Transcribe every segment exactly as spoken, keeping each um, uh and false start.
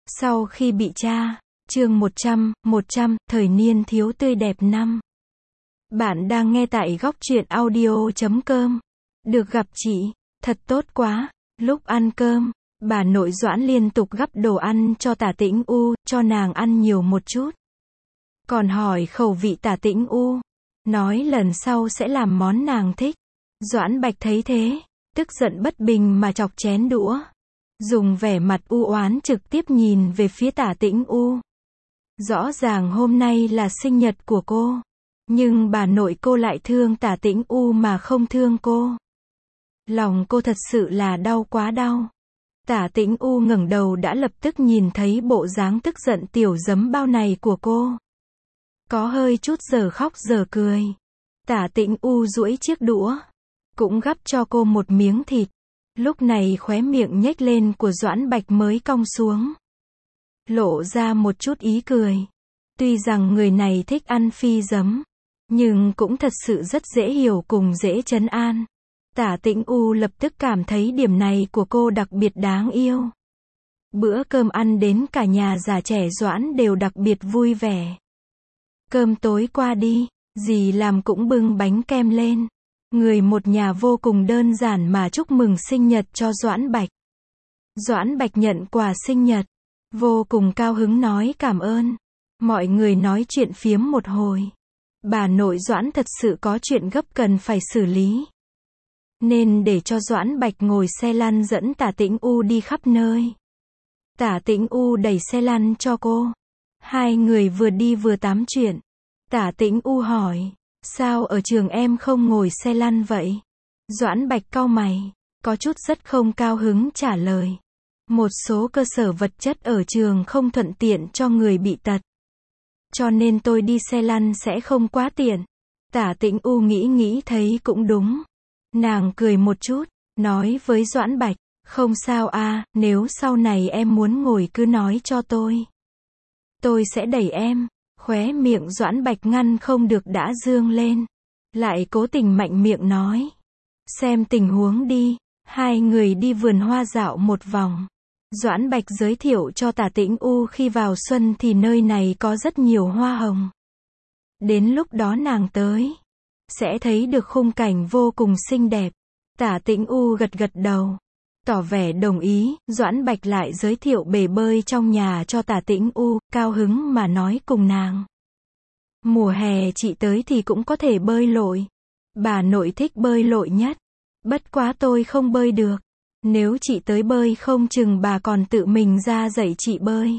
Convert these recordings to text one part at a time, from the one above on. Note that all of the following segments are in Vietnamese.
Sau khi bị tra, chương một trăm, một trăm, thời niên thiếu tươi đẹp năm. Bạn đang nghe tại góc truyện audio chấm com. Được gặp chị, thật tốt quá. Lúc ăn cơm, bà nội Doãn liên tục gắp đồ ăn cho Tả Tĩnh U, cho nàng ăn nhiều một chút. Còn hỏi khẩu vị Tả Tĩnh U, nói lần sau sẽ làm món nàng thích. Doãn Bạch thấy thế, tức giận bất bình mà chọc chén đũa, dùng vẻ mặt u oán trực tiếp nhìn về phía Tả Tĩnh U. Rõ ràng hôm nay là sinh nhật của cô, nhưng bà nội cô lại thương Tả Tĩnh U mà không thương cô. Lòng cô thật sự là đau quá đau. Tả Tĩnh U ngẩng đầu đã lập tức nhìn thấy bộ dáng tức giận tiểu giấm bao này của cô. Có hơi chút giờ khóc giờ cười. Tả Tĩnh U duỗi chiếc đũa, cũng gắp cho cô một miếng thịt. Lúc này khóe miệng nhếch lên của Doãn Bạch mới cong xuống, lộ ra một chút ý cười. Tuy rằng người này thích ăn phi giấm, nhưng cũng thật sự rất dễ hiểu cùng dễ trấn an. Tả Tĩnh U lập tức cảm thấy điểm này của cô đặc biệt đáng yêu. Bữa cơm ăn đến cả nhà già trẻ Doãn đều đặc biệt vui vẻ. Cơm tối qua đi, dì làm cũng bưng bánh kem lên. Người một nhà vô cùng đơn giản mà chúc mừng sinh nhật cho Doãn Bạch. Doãn Bạch nhận quà sinh nhật, vô cùng cao hứng nói cảm ơn. Mọi người nói chuyện phiếm một hồi. Bà nội Doãn thật sự có chuyện gấp cần phải xử lý, nên để cho Doãn Bạch ngồi xe lăn dẫn Tả Tĩnh U đi khắp nơi. Tả Tĩnh U đẩy xe lăn cho cô. Hai người vừa đi vừa tám chuyện. Tả Tĩnh U hỏi, sao ở trường em không ngồi xe lăn vậy? Doãn Bạch cau mày, có chút rất không cao hứng trả lời. Một số cơ sở vật chất ở trường không thuận tiện cho người bị tật, cho nên tôi đi xe lăn sẽ không quá tiện. Tả Tĩnh U nghĩ nghĩ thấy cũng đúng. Nàng cười một chút, nói với Doãn Bạch, không sao a, nếu sau này em muốn ngồi cứ nói cho tôi. Tôi sẽ đẩy em. Khóe miệng Doãn Bạch ngăn không được đã dương lên, lại cố tình mạnh miệng nói, xem tình huống đi. Hai người đi vườn hoa dạo một vòng. Doãn Bạch giới thiệu cho Tả Tĩnh U khi vào xuân thì nơi này có rất nhiều hoa hồng. Đến lúc đó nàng tới, sẽ thấy được khung cảnh vô cùng xinh đẹp. Tả Tĩnh U gật gật đầu, tỏ vẻ đồng ý. Doãn Bạch lại giới thiệu bể bơi trong nhà cho Tả Tĩnh U, cao hứng mà nói cùng nàng, mùa hè chị tới thì cũng có thể bơi lội. Bà nội thích bơi lội nhất, bất quá tôi không bơi được. Nếu chị tới bơi không chừng bà còn tự mình ra dạy chị bơi.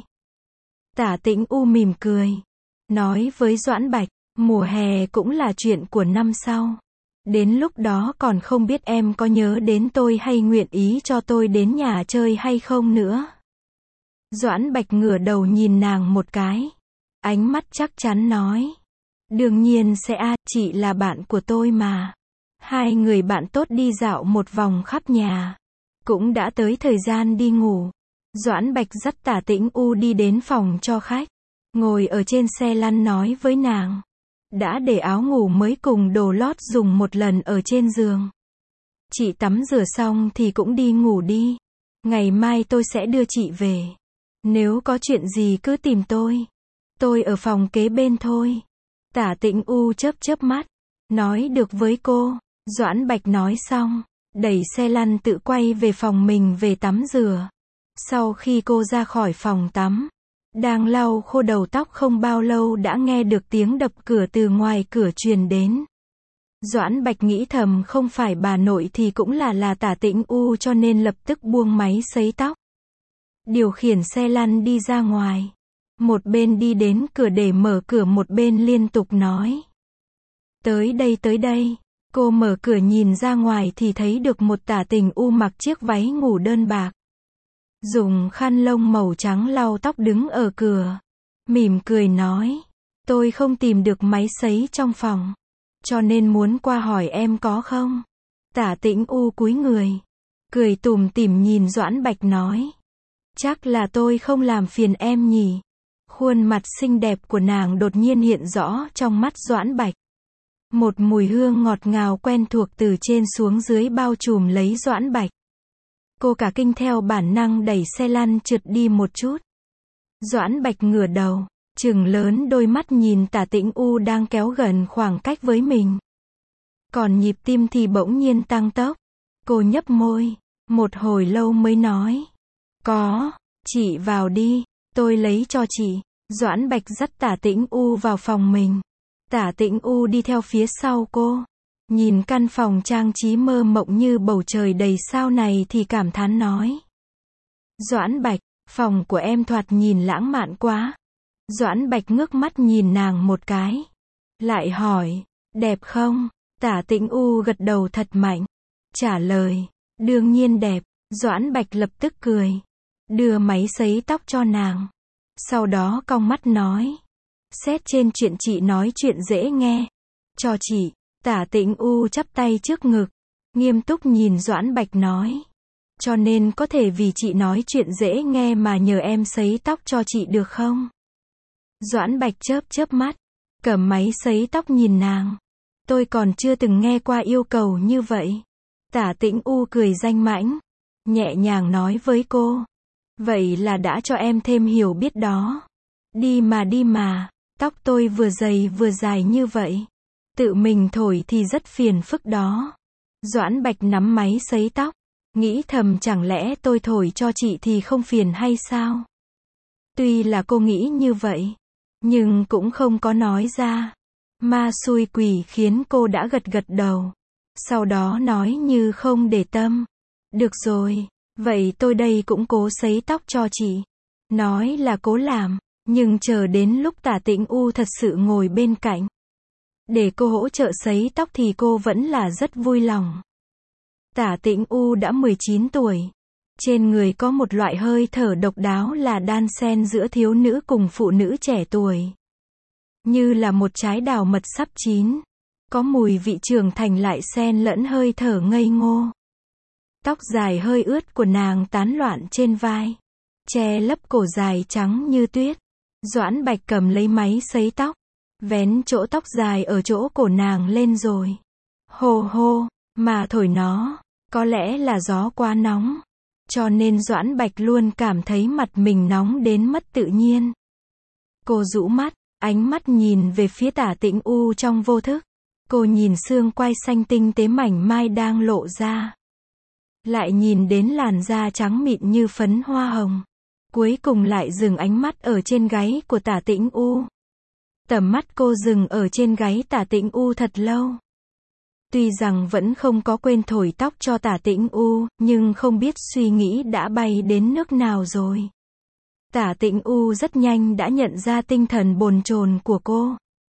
Tả Tĩnh U mỉm cười, nói với Doãn Bạch, mùa hè cũng là chuyện của năm sau. Đến lúc đó còn không biết em có nhớ đến tôi hay nguyện ý cho tôi đến nhà chơi hay không nữa. Doãn Bạch ngửa đầu nhìn nàng một cái, ánh mắt chắc chắn nói, đương nhiên sẽ a, chị là bạn của tôi mà. Hai người bạn tốt đi dạo một vòng khắp nhà. Cũng đã tới thời gian đi ngủ. Doãn Bạch dắt Tả Tĩnh U đi đến phòng cho khách, ngồi ở trên xe lăn nói với nàng, đã để áo ngủ mới cùng đồ lót dùng một lần ở trên giường. Chị tắm rửa xong thì cũng đi ngủ đi. Ngày mai tôi sẽ đưa chị về. Nếu có chuyện gì cứ tìm tôi. Tôi ở phòng kế bên thôi. Tả Tĩnh U chớp chớp mắt, nói được với cô. Doãn Bạch nói xong, đẩy xe lăn tự quay về phòng mình về tắm rửa. Sau khi cô ra khỏi phòng tắm, đang lau khô đầu tóc không bao lâu đã nghe được tiếng đập cửa từ ngoài cửa truyền đến. Doãn Bạch nghĩ thầm không phải bà nội thì cũng là là Tả Tĩnh U, cho nên lập tức buông máy sấy tóc, điều khiển xe lăn đi ra ngoài. Một bên đi đến cửa để mở cửa, một bên liên tục nói, tới đây tới đây. Cô mở cửa nhìn ra ngoài thì thấy được một Tả Tĩnh U mặc chiếc váy ngủ đơn bạc, dùng khăn lông màu trắng lau tóc đứng ở cửa, mỉm cười nói, tôi không tìm được máy sấy trong phòng, cho nên muốn qua hỏi em có không. Tả Tĩnh U cúi người, cười tủm tỉm nhìn Doãn Bạch nói, chắc là tôi không làm phiền em nhỉ. Khuôn mặt xinh đẹp của nàng đột nhiên hiện rõ trong mắt Doãn Bạch. Một mùi hương ngọt ngào quen thuộc từ trên xuống dưới bao trùm lấy Doãn Bạch. Cô cả kinh theo bản năng đẩy xe lăn trượt đi một chút. Doãn Bạch ngửa đầu, trừng lớn đôi mắt nhìn Tả Tĩnh U đang kéo gần khoảng cách với mình. Còn nhịp tim thì bỗng nhiên tăng tốc. Cô nhấp môi, một hồi lâu mới nói. Có, chị vào đi, tôi lấy cho chị. Doãn Bạch dắt Tả Tĩnh U vào phòng mình. Tả Tĩnh U đi theo phía sau cô. Nhìn căn phòng trang trí mơ mộng như bầu trời đầy sao này thì cảm thán nói. Doãn Bạch, phòng của em thoạt nhìn lãng mạn quá. Doãn Bạch ngước mắt nhìn nàng một cái. Lại hỏi, đẹp không? Tả Tĩnh U gật đầu thật mạnh. Trả lời, đương nhiên đẹp. Doãn Bạch lập tức cười. Đưa máy sấy tóc cho nàng. Sau đó cong mắt nói. Xét trên chuyện chị nói chuyện dễ nghe. Cho chị. Tả Tĩnh U chắp tay trước ngực. Nghiêm túc nhìn Doãn Bạch nói. Cho nên có thể vì chị nói chuyện dễ nghe mà nhờ em sấy tóc cho chị được không? Doãn Bạch chớp chớp mắt. Cầm máy sấy tóc nhìn nàng. Tôi còn chưa từng nghe qua yêu cầu như vậy. Tả Tĩnh U cười danh mãnh. Nhẹ nhàng nói với cô. Vậy là đã cho em thêm hiểu biết đó. Đi mà đi mà. Tóc tôi vừa dày vừa dài như vậy. Tự mình thổi thì rất phiền phức đó. Doãn Bạch nắm máy sấy tóc. Nghĩ thầm chẳng lẽ tôi thổi cho chị thì không phiền hay sao? Tuy là cô nghĩ như vậy. Nhưng cũng không có nói ra. Ma xui quỷ khiến cô đã gật gật đầu. Sau đó nói như không để tâm. Được rồi, vậy tôi đây cũng cố sấy tóc cho chị. Nói là cố làm, nhưng chờ đến lúc Tả Tĩnh U thật sự ngồi bên cạnh. Để cô hỗ trợ sấy tóc thì cô vẫn là rất vui lòng. Tả Tĩnh U đã mười chín tuổi. Trên người có một loại hơi thở độc đáo là đan xen giữa thiếu nữ cùng phụ nữ trẻ tuổi. Như là một trái đào mật sắp chín. Có mùi vị trưởng thành lại xen lẫn hơi thở ngây ngô. Tóc dài hơi ướt của nàng tán loạn trên vai. Che lấp cổ dài trắng như tuyết. Doãn Bạch cầm lấy máy sấy tóc. Vén chỗ tóc dài ở chỗ cổ nàng lên rồi. Hô hô, mà thổi nó. Có lẽ là gió quá nóng. Cho nên Doãn Bạch luôn cảm thấy mặt mình nóng đến mất tự nhiên. Cô rũ mắt, ánh mắt nhìn về phía Tả Tĩnh U trong vô thức. Cô nhìn xương quai xanh tinh tế mảnh mai đang lộ ra. Lại nhìn đến làn da trắng mịn như phấn hoa hồng. Cuối cùng lại dừng ánh mắt ở trên gáy của Tả Tĩnh U. Tầm mắt cô dừng ở trên gáy Tả Tĩnh U thật lâu. Tuy rằng vẫn không có quên thổi tóc cho Tả Tĩnh U, nhưng không biết suy nghĩ đã bay đến nước nào rồi. Tả Tĩnh U rất nhanh đã nhận ra tinh thần bồn chồn của cô.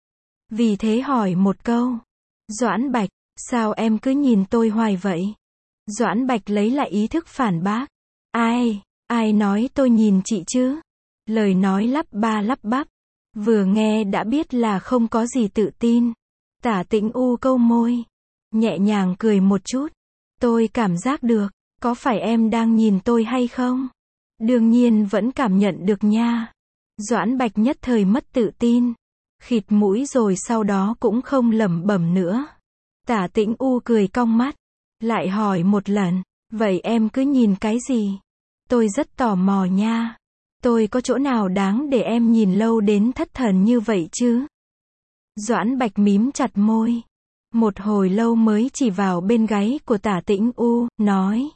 Vì thế hỏi một câu. Doãn Bạch, sao em cứ nhìn tôi hoài vậy? Doãn Bạch lấy lại ý thức phản bác. Ai, ai nói tôi nhìn chị chứ? Lời nói lắp ba lắp bắp. Vừa nghe đã biết là không có gì tự tin. Tả Tĩnh U câu môi. Nhẹ nhàng cười một chút. Tôi cảm giác được, có phải em đang nhìn tôi hay không? Đương nhiên vẫn cảm nhận được nha. Doãn Bạch nhất thời mất tự tin. Khịt mũi rồi sau đó cũng không lẩm bẩm nữa. Tả Tĩnh U cười cong mắt. Lại hỏi một lần. Vậy em cứ nhìn cái gì? Tôi rất tò mò nha. Tôi có chỗ nào đáng để em nhìn lâu đến thất thần như vậy chứ? Doãn Bạch mím chặt môi. Một hồi lâu mới chỉ vào bên gáy của Tả Tĩnh U, nói.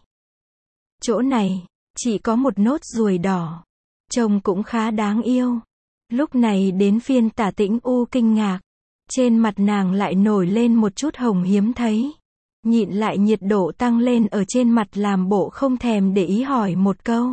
Chỗ này, chỉ có một nốt ruồi đỏ. Trông cũng khá đáng yêu. Lúc này đến phiên Tả Tĩnh U kinh ngạc. Trên mặt nàng lại nổi lên một chút hồng hiếm thấy. Nhịn lại nhiệt độ tăng lên ở trên mặt làm bộ không thèm để ý hỏi một câu.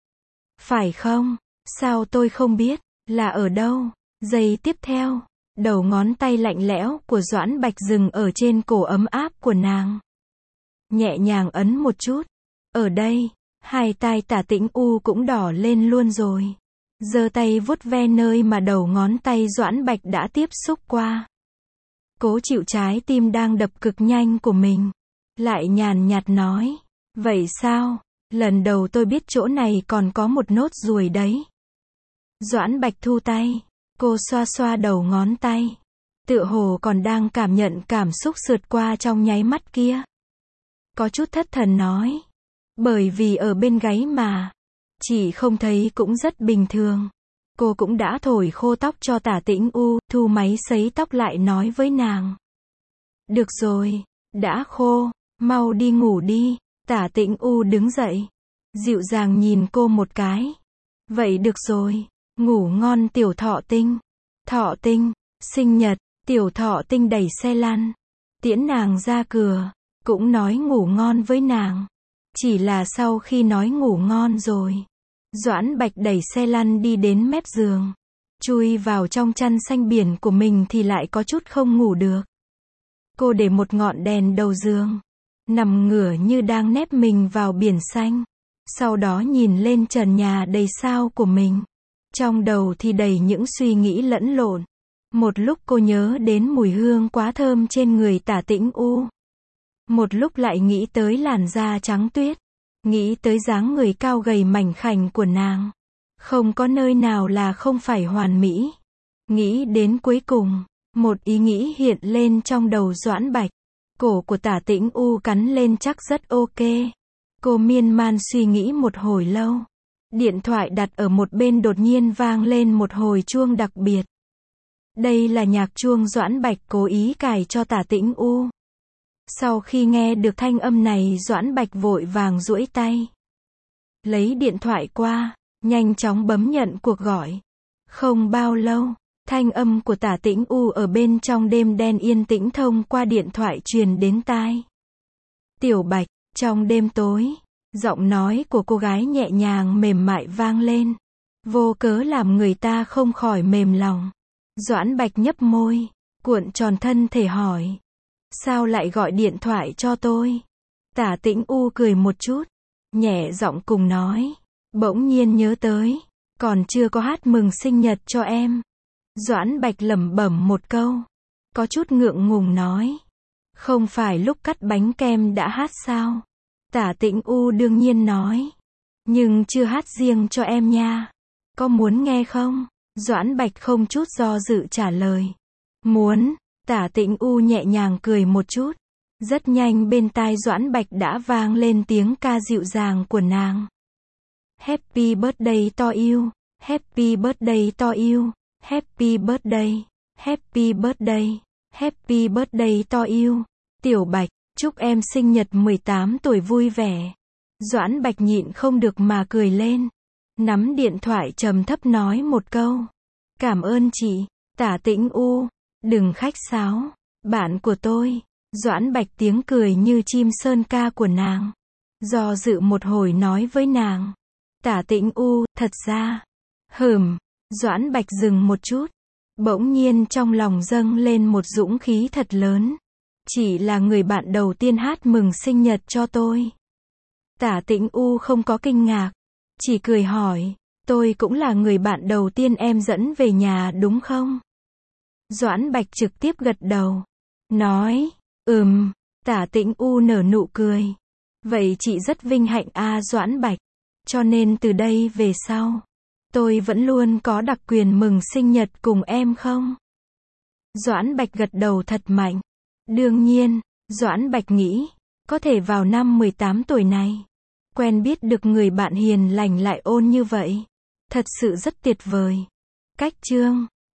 Phải không? Sao tôi không biết? Là ở đâu? Giây tiếp theo. Đầu ngón tay lạnh lẽo của Doãn Bạch dừng ở trên cổ ấm áp của nàng. Nhẹ nhàng ấn một chút. Ở đây, hai tai Tả Tĩnh U cũng đỏ lên luôn rồi. Giơ tay vuốt ve nơi mà đầu ngón tay Doãn Bạch đã tiếp xúc qua. Cố chịu trái tim đang đập cực nhanh của mình. Lại nhàn nhạt nói. Vậy sao? Lần đầu tôi biết chỗ này còn có một nốt ruồi đấy. Doãn Bạch thu tay. Cô xoa xoa đầu ngón tay. Tựa hồ còn đang cảm nhận cảm xúc sượt qua trong nháy mắt kia. Có chút thất thần nói. Bởi vì ở bên gáy mà. Chỉ không thấy cũng rất bình thường. Cô cũng đã thổi khô tóc cho Tả Tĩnh U, thu máy sấy tóc lại nói với nàng. Được rồi, đã khô, mau đi ngủ đi. Tả Tĩnh U đứng dậy, dịu dàng nhìn cô một cái. Vậy được rồi, ngủ ngon tiểu Thọ Tinh. Thọ Tinh, sinh nhật, tiểu Thọ Tinh đẩy xe lăn, tiễn nàng ra cửa, cũng nói ngủ ngon với nàng. Chỉ là sau khi nói ngủ ngon rồi, Doãn Bạch đẩy xe lăn đi đến mép giường, chui vào trong chăn xanh biển của mình thì lại có chút không ngủ được. Cô để một ngọn đèn đầu giường, nằm ngửa như đang nép mình vào biển xanh. Sau đó nhìn lên trần nhà đầy sao của mình. Trong đầu thì đầy những suy nghĩ lẫn lộn. Một lúc cô nhớ đến mùi hương quá thơm trên người Tả Tĩnh U. Một lúc lại nghĩ tới làn da trắng tuyết. Nghĩ tới dáng người cao gầy mảnh khảnh của nàng. Không có nơi nào là không phải hoàn mỹ. Nghĩ đến cuối cùng, một ý nghĩ hiện lên trong đầu Doãn Bạch. Cổ của Tả Tĩnh U cắn lên chắc rất ok. Cô miên man suy nghĩ một hồi lâu. Điện thoại đặt ở một bên đột nhiên vang lên một hồi chuông đặc biệt. Đây là nhạc chuông Doãn Bạch cố ý cài cho Tả Tĩnh U. Sau khi nghe được thanh âm này, Doãn Bạch vội vàng duỗi tay, lấy điện thoại qua, nhanh chóng bấm nhận cuộc gọi. Không bao lâu, thanh âm của Tả Tĩnh U ở bên trong đêm đen yên tĩnh thông qua điện thoại truyền đến tai. Tiểu Bạch, trong đêm tối, giọng nói của cô gái nhẹ nhàng mềm mại vang lên, vô cớ làm người ta không khỏi mềm lòng. Doãn Bạch nhấp môi, cuộn tròn thân thể hỏi, sao lại gọi điện thoại cho tôi? Tả Tĩnh U cười một chút, nhẹ giọng cùng nói, bỗng nhiên nhớ tới, còn chưa có hát mừng sinh nhật cho em. Doãn Bạch lẩm bẩm một câu, có chút ngượng ngùng nói, không phải lúc cắt bánh kem đã hát sao? Tả Tĩnh U đương nhiên nói, nhưng chưa hát riêng cho em nha. Có muốn nghe không? Doãn Bạch không chút do dự trả lời. Muốn. Tả Tĩnh U nhẹ nhàng cười một chút. Rất nhanh bên tai Doãn Bạch đã vang lên tiếng ca dịu dàng của nàng. Happy birthday to you. Happy birthday to you. Happy birthday. Happy birthday. Happy birthday to you. Tiểu Bạch, chúc em sinh nhật mười tám tuổi vui vẻ. Doãn Bạch nhịn không được mà cười lên. Nắm điện thoại trầm thấp nói một câu. Cảm ơn chị. Tả Tĩnh U, đừng khách sáo. Bạn của tôi. Doãn Bạch tiếng cười như chim sơn ca của nàng. Do dự một hồi nói với nàng. Tả Tĩnh U, thật ra. Hừm. Doãn Bạch dừng một chút. Bỗng nhiên trong lòng dâng lên một dũng khí thật lớn. Chỉ là người bạn đầu tiên hát mừng sinh nhật cho tôi. Tả Tĩnh U không có kinh ngạc. Chỉ cười hỏi, tôi cũng là người bạn đầu tiên em dẫn về nhà đúng không? Doãn Bạch trực tiếp gật đầu. Nói, ừm, Tả Tĩnh U nở nụ cười. Vậy chị rất vinh hạnh a Doãn Bạch. Cho nên từ đây về sau, tôi vẫn luôn có đặc quyền mừng sinh nhật cùng em không? Doãn Bạch gật đầu thật mạnh. Đương nhiên, Doãn Bạch nghĩ, có thể vào năm mười tám tuổi này, quen biết được người bạn hiền lành lại ôn như vậy. Thật sự rất tuyệt vời. Cách chương